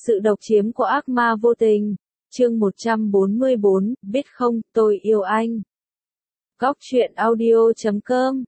Sự độc chiếm của ác ma vô tình. Chương 144, biết không, tôi yêu anh. Góc truyện audio.com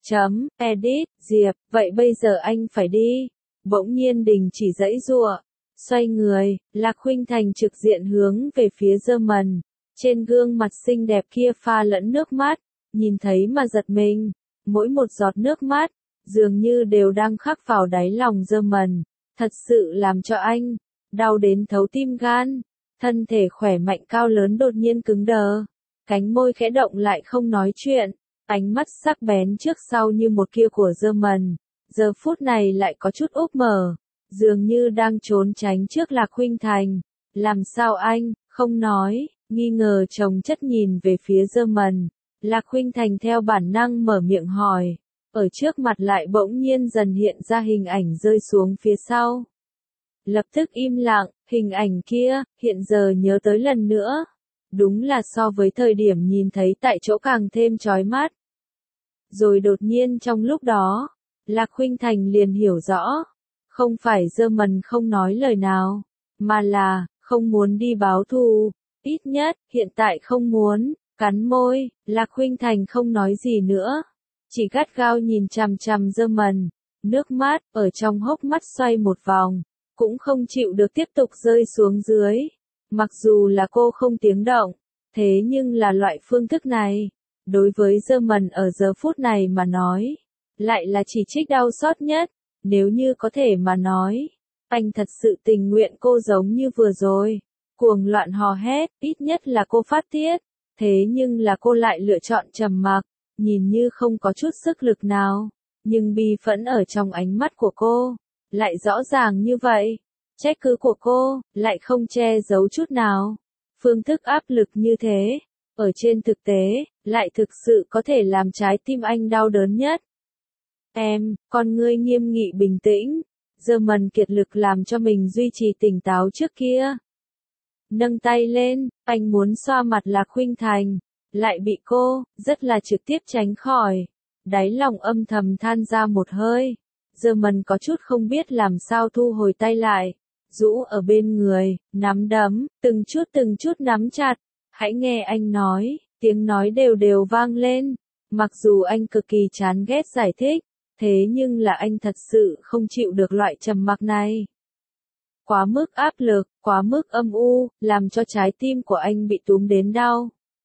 Edit, Diệp, vậy bây giờ anh phải đi. Bỗng nhiên đình chỉ giãy giụa, xoay người, Lạc Khuynh Thành trực diện hướng về phía German. Trên gương mặt xinh đẹp kia pha lẫn nước mắt, nhìn thấy mà giật mình. Mỗi một giọt nước mắt, dường như đều đang khắc vào đáy lòng German. Thật sự làm cho anh đau đến thấu tim gan. Thân thể khỏe mạnh cao lớn đột nhiên cứng đờ, cánh môi khẽ động lại không nói chuyện, ánh mắt sắc bén trước sau như một kia của German, giờ phút này lại có chút úp mở, dường như đang trốn tránh trước Lạc Khuynh Thành. Làm sao anh không nói? Nghi ngờ chồng chất nhìn về phía German. Lạc Khuynh Thành theo bản năng mở miệng hỏi, ở trước mặt lại bỗng nhiên dần hiện ra hình ảnh rơi xuống phía sau. Lập tức im lặng, hình ảnh kia, hiện giờ nhớ tới lần nữa. Đúng là so với thời điểm nhìn thấy tại chỗ càng thêm chói mắt. Rồi đột nhiên trong lúc đó, Lạc Khuynh Thành liền hiểu rõ. Không phải German không nói lời nào, mà là, không muốn đi báo thù. Ít nhất, hiện tại không muốn. Cắn môi, Lạc Khuynh Thành không nói gì nữa. Chỉ gắt gao nhìn chằm chằm German. Nước mắt, ở trong hốc mắt xoay một vòng. Cũng không chịu được tiếp tục rơi xuống dưới. Mặc dù là cô không tiếng động, thế nhưng là loại phương thức này, đối với German ở giờ phút này mà nói, lại là chỉ trích đau xót nhất. Nếu như có thể mà nói, anh thật sự tình nguyện cô giống như vừa rồi, cuồng loạn hò hét, ít nhất là cô phát tiết, thế nhưng là cô lại lựa chọn trầm mặc, nhìn như không có chút sức lực nào, nhưng bi phẫn ở trong ánh mắt của cô lại rõ ràng như vậy. Trách cứ của cô lại không che giấu chút nào. Phương thức áp lực như thế, ở trên thực tế, lại thực sự có thể làm trái tim anh đau đớn nhất. Em, con ngươi nghiêm nghị bình tĩnh, German kiệt lực làm cho mình duy trì tỉnh táo trước kia. Nâng tay lên, anh muốn xoa mặt Lạc Khuynh Thành, lại bị cô, rất là trực tiếp tránh khỏi. Đáy lòng âm thầm than ra một hơi. German có chút không biết làm sao thu hồi tay lại, rũ ở bên người, nắm đấm, từng chút nắm chặt. Hãy nghe anh nói, tiếng nói đều đều vang lên. Mặc dù anh cực kỳ chán ghét giải thích, thế nhưng là anh thật sự không chịu được loại trầm mặc này. Quá mức áp lực, quá mức âm u, làm cho trái tim của anh bị túm đến đau.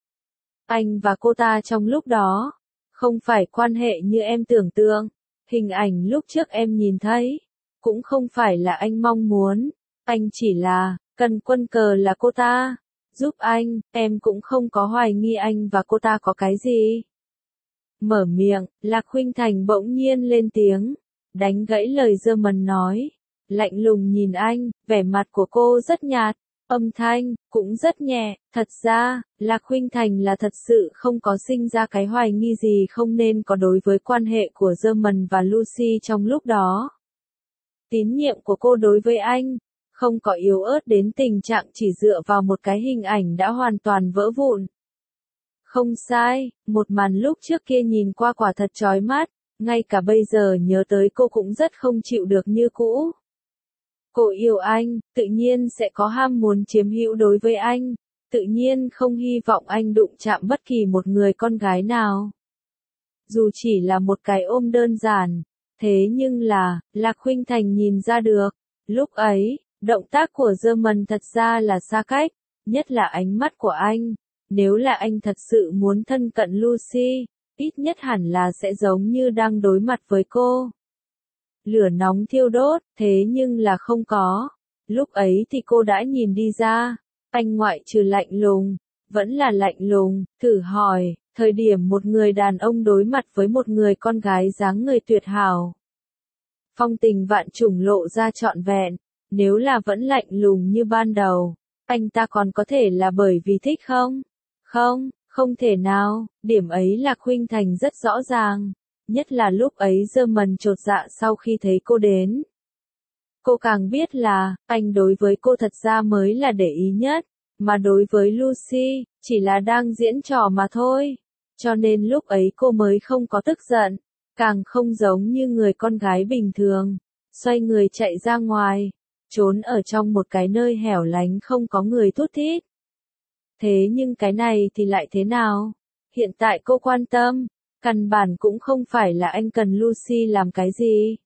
Anh và cô ta trong lúc đó, không phải quan hệ như em tưởng tượng. Hình ảnh lúc trước em nhìn thấy, cũng không phải là anh mong muốn. Anh chỉ là, cần quân cờ là cô ta. Giúp anh, em cũng không có hoài nghi anh và cô ta có cái gì. Mở miệng, Lạc Khuynh Thành bỗng nhiên lên tiếng, đánh gãy lời German nói. Lạnh lùng nhìn anh, vẻ mặt của cô rất nhạt, âm thanh cũng rất nhẹ. Thật ra, Lạc Khuynh Thành là thật sự không có sinh ra cái hoài nghi gì không nên có đối với quan hệ của German và Lucy trong lúc đó. Tín nhiệm của cô đối với anh không có yếu ớt đến tình trạng chỉ dựa vào một cái hình ảnh đã hoàn toàn vỡ vụn. Không sai, một màn lúc trước kia nhìn qua quả thật chói mắt, ngay cả bây giờ nhớ tới cô cũng rất không chịu được như cũ. Cô yêu anh, tự nhiên sẽ có ham muốn chiếm hữu đối với anh, tự nhiên không hy vọng anh đụng chạm bất kỳ một người con gái nào. Dù chỉ là một cái ôm đơn giản, thế nhưng là, Lạc Khuynh Thành nhìn ra được, lúc ấy, động tác của German thật ra là xa cách, nhất là ánh mắt của anh. Nếu là anh thật sự muốn thân cận Lucy, ít nhất hẳn là sẽ giống như đang đối mặt với cô. Lửa nóng thiêu đốt, thế nhưng là không có. Lúc ấy thì cô đã nhìn đi ra, anh ngoại trừ lạnh lùng, vẫn là lạnh lùng. Thử hỏi, thời điểm một người đàn ông đối mặt với một người con gái dáng người tuyệt hảo, phong tình vạn trùng lộ ra trọn vẹn, nếu là vẫn lạnh lùng như ban đầu, anh ta còn có thể là bởi vì thích không? Không, không thể nào. Điểm ấy là Khuynh Thành rất rõ ràng. Nhất là lúc ấy German chột dạ sau khi thấy cô đến. Cô càng biết là, anh đối với cô thật ra mới là để ý nhất, mà đối với Lucy, chỉ là đang diễn trò mà thôi. Cho nên lúc ấy cô mới không có tức giận, càng không giống như người con gái bình thường. Xoay người chạy ra ngoài, trốn ở trong một cái nơi hẻo lánh không có người thút thít. Thế nhưng cái này thì lại thế nào? Hiện tại cô quan tâm, căn bản cũng không phải là anh cần Lucy làm cái gì.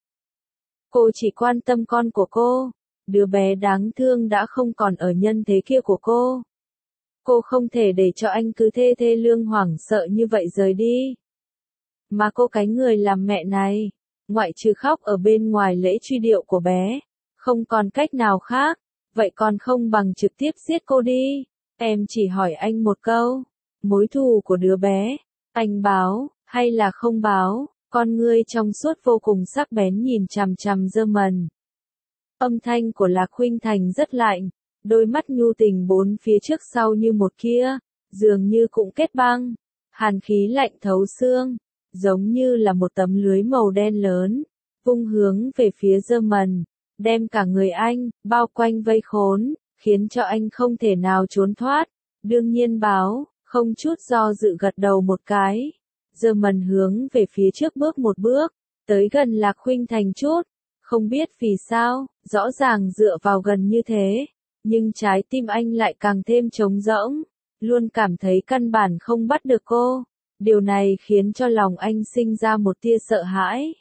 Cô chỉ quan tâm con của cô, đứa bé đáng thương đã không còn ở nhân thế kia của cô. Cô không thể để cho anh cứ thê thê lương hoảng sợ như vậy rời đi. Mà cô cái người làm mẹ này, ngoại trừ khóc ở bên ngoài lễ truy điệu của bé, không còn cách nào khác, vậy còn không bằng trực tiếp giết cô đi. Em chỉ hỏi anh một câu, mối thù của đứa bé, anh báo, hay là không báo? Con ngươi trong suốt vô cùng sắc bén nhìn chằm chằm German. Âm thanh của Lạc Khuynh Thành rất lạnh, đôi mắt nhu tình bốn phía trước sau như một kia, dường như cũng kết băng, hàn khí lạnh thấu xương, giống như là một tấm lưới màu đen lớn, vung hướng về phía German, đem cả người anh, bao quanh vây khốn, khiến cho anh không thể nào trốn thoát. Đương nhiên báo, không chút do dự gật đầu một cái. German hướng về phía trước bước một bước, tới gần Lạc Khuynh Thành chút, không biết vì sao, rõ ràng dựa vào gần như thế, nhưng trái tim anh lại càng thêm trống rỗng, luôn cảm thấy căn bản không bắt được cô. Điều này khiến cho lòng anh sinh ra một tia sợ hãi.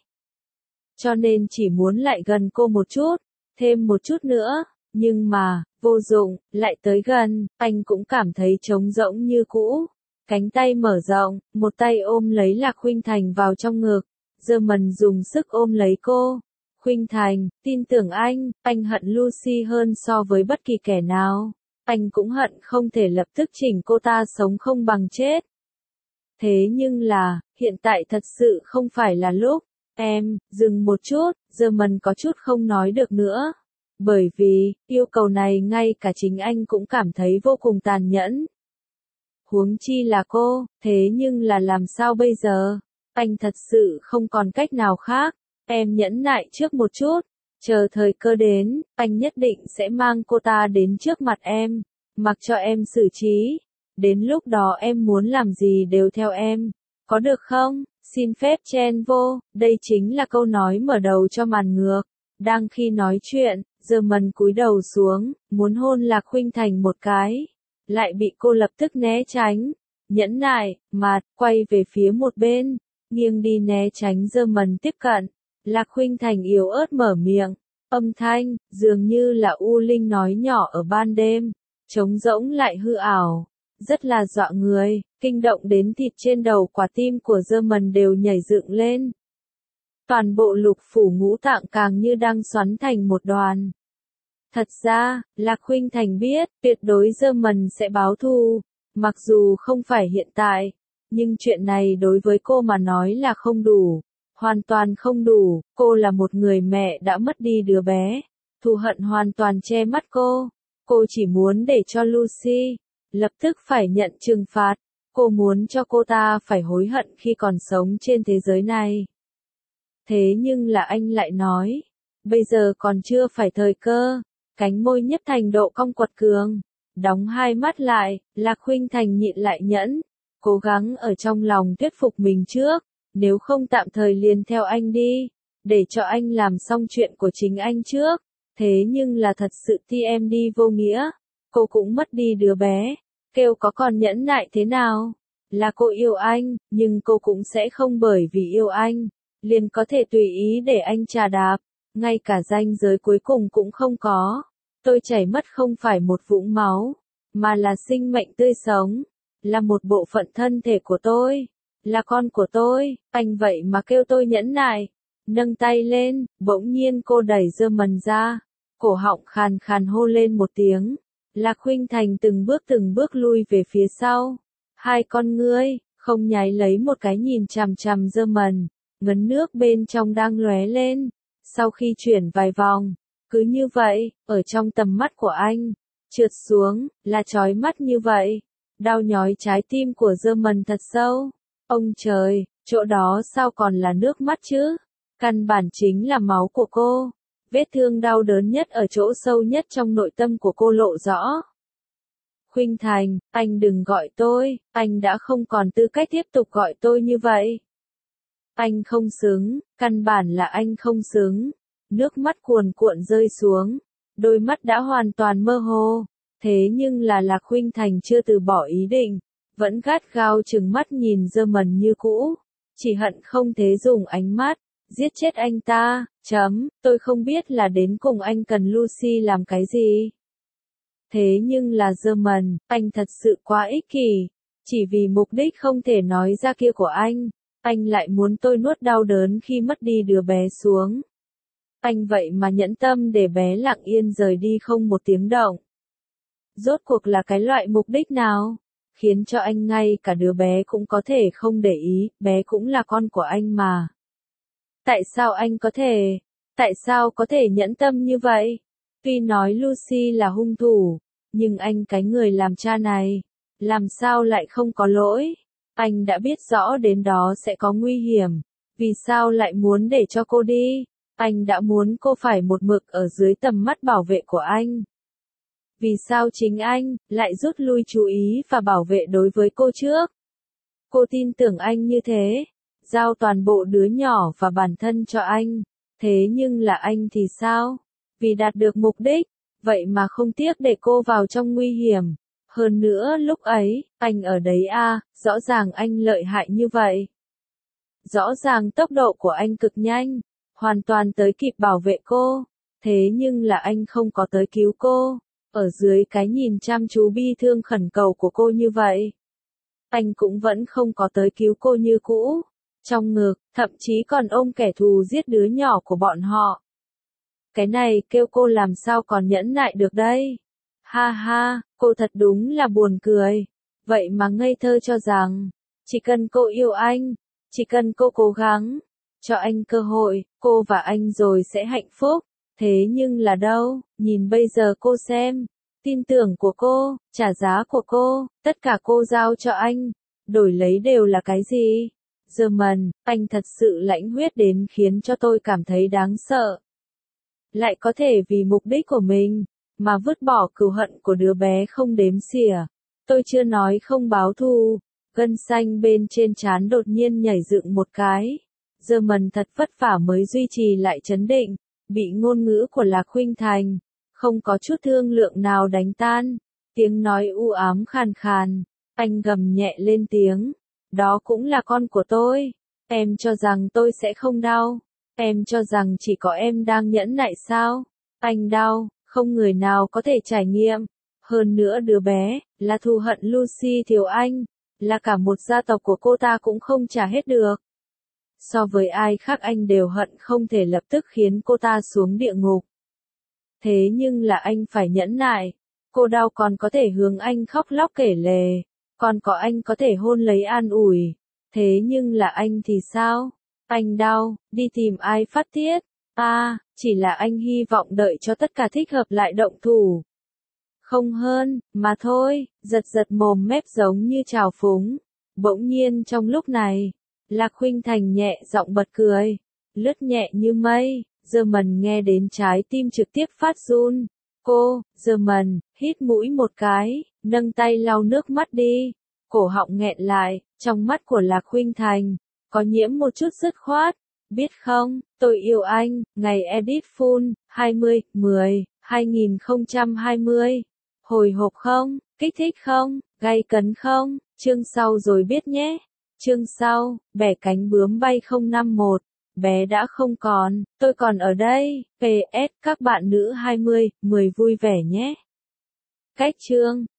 Cho nên chỉ muốn lại gần cô một chút, thêm một chút nữa, nhưng mà, vô dụng, lại tới gần, anh cũng cảm thấy trống rỗng như cũ. Cánh tay mở rộng, một tay ôm lấy Lạc Khuynh Thành vào trong ngực, German dùng sức ôm lấy cô. Khuynh Thành, tin tưởng anh hận Lucy hơn so với bất kỳ kẻ nào. Anh cũng hận không thể lập tức chỉnh cô ta sống không bằng chết. Thế nhưng là, hiện tại thật sự không phải là lúc. Em, dừng một chút, German có chút không nói được nữa. Bởi vì, yêu cầu này ngay cả chính anh cũng cảm thấy vô cùng tàn nhẫn. Huống chi là cô, thế nhưng là làm sao bây giờ? Anh thật sự không còn cách nào khác. Em nhẫn nại trước một chút, chờ thời cơ đến, anh nhất định sẽ mang cô ta đến trước mặt em, mặc cho em xử trí. Đến lúc đó em muốn làm gì đều theo em, có được không? Xin phép chen vô, đây chính là câu nói mở đầu cho màn ngược. Đang khi nói chuyện, German cúi đầu xuống, muốn hôn Lạc Khuynh Thành một cái, lại bị cô lập tức né tránh. Nhẫn nại, mặt, quay về phía một bên, nghiêng đi né tránh German tiếp cận. Lạc Khuynh Thành yếu ớt mở miệng, âm thanh, dường như là u linh nói nhỏ ở ban đêm, trống rỗng lại hư ảo, rất là dọa người, kinh động đến thịt trên đầu quả tim của German đều nhảy dựng lên. Toàn bộ lục phủ ngũ tạng càng như đang xoắn thành một đoàn. Thật ra, Lạc Khuynh Thành biết, tuyệt đối German sẽ báo thù, mặc dù không phải hiện tại, nhưng chuyện này đối với cô mà nói là không đủ. Hoàn toàn không đủ, cô là một người mẹ đã mất đi đứa bé. Thù hận hoàn toàn che mắt cô chỉ muốn để cho Lucy lập tức phải nhận trừng phạt. Cô muốn cho cô ta phải hối hận khi còn sống trên thế giới này. Thế nhưng là anh lại nói, bây giờ còn chưa phải thời cơ. Cánh môi nhếch thành độ cong quật cường, đóng hai mắt lại, Lạc Khuynh Thành nhịn lại nhẫn, cố gắng ở trong lòng thuyết phục mình trước. Nếu không tạm thời liền theo anh đi, để cho anh làm xong chuyện của chính anh trước. Thế nhưng là thật sự thì em đi vô nghĩa, cô cũng mất đi đứa bé, kêu có còn nhẫn nại thế nào? Là cô yêu anh, nhưng cô cũng sẽ không bởi vì yêu anh, liền có thể tùy ý để anh chà đạp, ngay cả ranh giới cuối cùng cũng không có. Tôi chảy mất không phải một vũng máu, mà là sinh mệnh tươi sống, là một bộ phận thân thể của tôi. Là con của tôi, anh vậy mà kêu tôi nhẫn nại. Nâng tay lên, bỗng nhiên cô đẩy German ra, cổ họng khàn khàn hô lên một tiếng. Lạc Khuynh Thành từng bước lui về phía sau. Hai con ngươi, không nháy lấy một cái nhìn chằm chằm German, ngấn nước bên trong đang lóe lên. Sau khi chuyển vài vòng, cứ như vậy, ở trong tầm mắt của anh, trượt xuống, là chói mắt như vậy. Đau nhói trái tim của German thật sâu. Ông trời, chỗ đó sao còn là nước mắt chứ? Căn bản chính là máu của cô. Vết thương đau đớn nhất ở chỗ sâu nhất trong nội tâm của cô lộ rõ. Khuynh Thành, anh đừng gọi tôi, anh đã không còn tư cách tiếp tục gọi tôi như vậy. Anh không xứng, căn bản là anh không xứng. Nước mắt cuồn cuộn rơi xuống, đôi mắt đã hoàn toàn mơ hồ. Thế nhưng là Lạc Khuynh Thành chưa từ bỏ ý định, vẫn gắt gao trừng mắt nhìn German như cũ, chỉ hận không thế dùng ánh mắt, giết chết anh ta, tôi không biết là đến cùng anh cần Lucy làm cái gì. Thế nhưng là German, anh thật sự quá ích kỷ, chỉ vì mục đích không thể nói ra kia của anh lại muốn tôi nuốt đau đớn khi mất đi đứa bé xuống. Anh vậy mà nhẫn tâm để bé lặng yên rời đi không một tiếng động. Rốt cuộc là cái loại mục đích nào? Khiến cho anh ngay cả đứa bé cũng có thể không để ý, bé cũng là con của anh mà. Tại sao anh có thể? Tại sao có thể nhẫn tâm như vậy? Tuy nói Lucy là hung thủ, nhưng anh cái người làm cha này, làm sao lại không có lỗi? Anh đã biết rõ đến đó sẽ có nguy hiểm, vì sao lại muốn để cho cô đi? Anh đã muốn cô phải một mực ở dưới tầm mắt bảo vệ của anh. Vì sao chính anh lại rút lui chú ý và bảo vệ đối với cô trước? Cô tin tưởng anh như thế, giao toàn bộ đứa nhỏ và bản thân cho anh. Thế nhưng là anh thì sao? Vì đạt được mục đích, vậy mà không tiếc để cô vào trong nguy hiểm. Hơn nữa lúc ấy, anh ở đấy rõ ràng anh lợi hại như vậy. Rõ ràng tốc độ của anh cực nhanh, hoàn toàn tới kịp bảo vệ cô. Thế nhưng là anh không có tới cứu cô. Ở dưới cái nhìn chăm chú bi thương khẩn cầu của cô như vậy, anh cũng vẫn không có tới cứu cô như cũ. Trong ngực, thậm chí còn ôm kẻ thù giết đứa nhỏ của bọn họ. Cái này kêu cô làm sao còn nhẫn nại được đây? Ha ha, cô thật đúng là buồn cười. Vậy mà ngây thơ cho rằng, chỉ cần cô yêu anh, chỉ cần cô cố gắng, cho anh cơ hội, cô và anh rồi sẽ hạnh phúc. Thế nhưng là đâu, nhìn bây giờ cô xem, tin tưởng của cô, trả giá của cô, tất cả cô giao cho anh, đổi lấy đều là cái gì? German, anh thật sự lãnh huyết đến khiến cho tôi cảm thấy đáng sợ. Lại có thể vì mục đích của mình, mà vứt bỏ cừu hận của đứa bé không đếm xỉa. Tôi chưa nói không báo thù, gân xanh bên trên trán đột nhiên nhảy dựng một cái. German thật vất vả mới duy trì lại trấn định, bị ngôn ngữ của Lạc Khuynh Thành, không có chút thương lượng nào đánh tan. Tiếng nói u ám khàn khàn, anh gầm nhẹ lên tiếng. Đó cũng là con của tôi. Em cho rằng tôi sẽ không đau. Em cho rằng chỉ có em đang nhẫn nại sao? Anh đau, không người nào có thể trải nghiệm. Hơn nữa đứa bé, là thù hận Lucy thiếu anh, là cả một gia tộc của cô ta cũng không trả hết được. So với ai khác anh đều hận không thể lập tức khiến cô ta xuống địa ngục. Thế nhưng là anh phải nhẫn nại. Cô đau còn có thể hướng anh khóc lóc kể lể. Còn có anh có thể hôn lấy an ủi. Thế nhưng là anh thì sao? Anh đau, đi tìm ai phát tiết? Chỉ là anh hy vọng đợi cho tất cả thích hợp lại động thủ. Không hơn, mà thôi, giật giật mồm mép giống như trào phúng. Bỗng nhiên trong lúc này, Lạc Khuynh Thành nhẹ giọng bật cười, lướt nhẹ như mây. German nghe đến trái tim trực tiếp phát run. Cô, German, hít mũi một cái, nâng tay lau nước mắt đi. Cổ họng nghẹn lại, trong mắt của Lạc Khuynh Thành, có nhiễm một chút dứt khoát. Biết không, tôi yêu anh, ngày edit full, 20/10/2020. Hồi hộp không, kích thích không, gay cấn không, chương sau rồi biết nhé. Chương sau, bẻ cánh bướm bay 051. Bé đã không còn, tôi còn ở đây. PS, các bạn nữ 20/10 vui vẻ nhé. Cách chương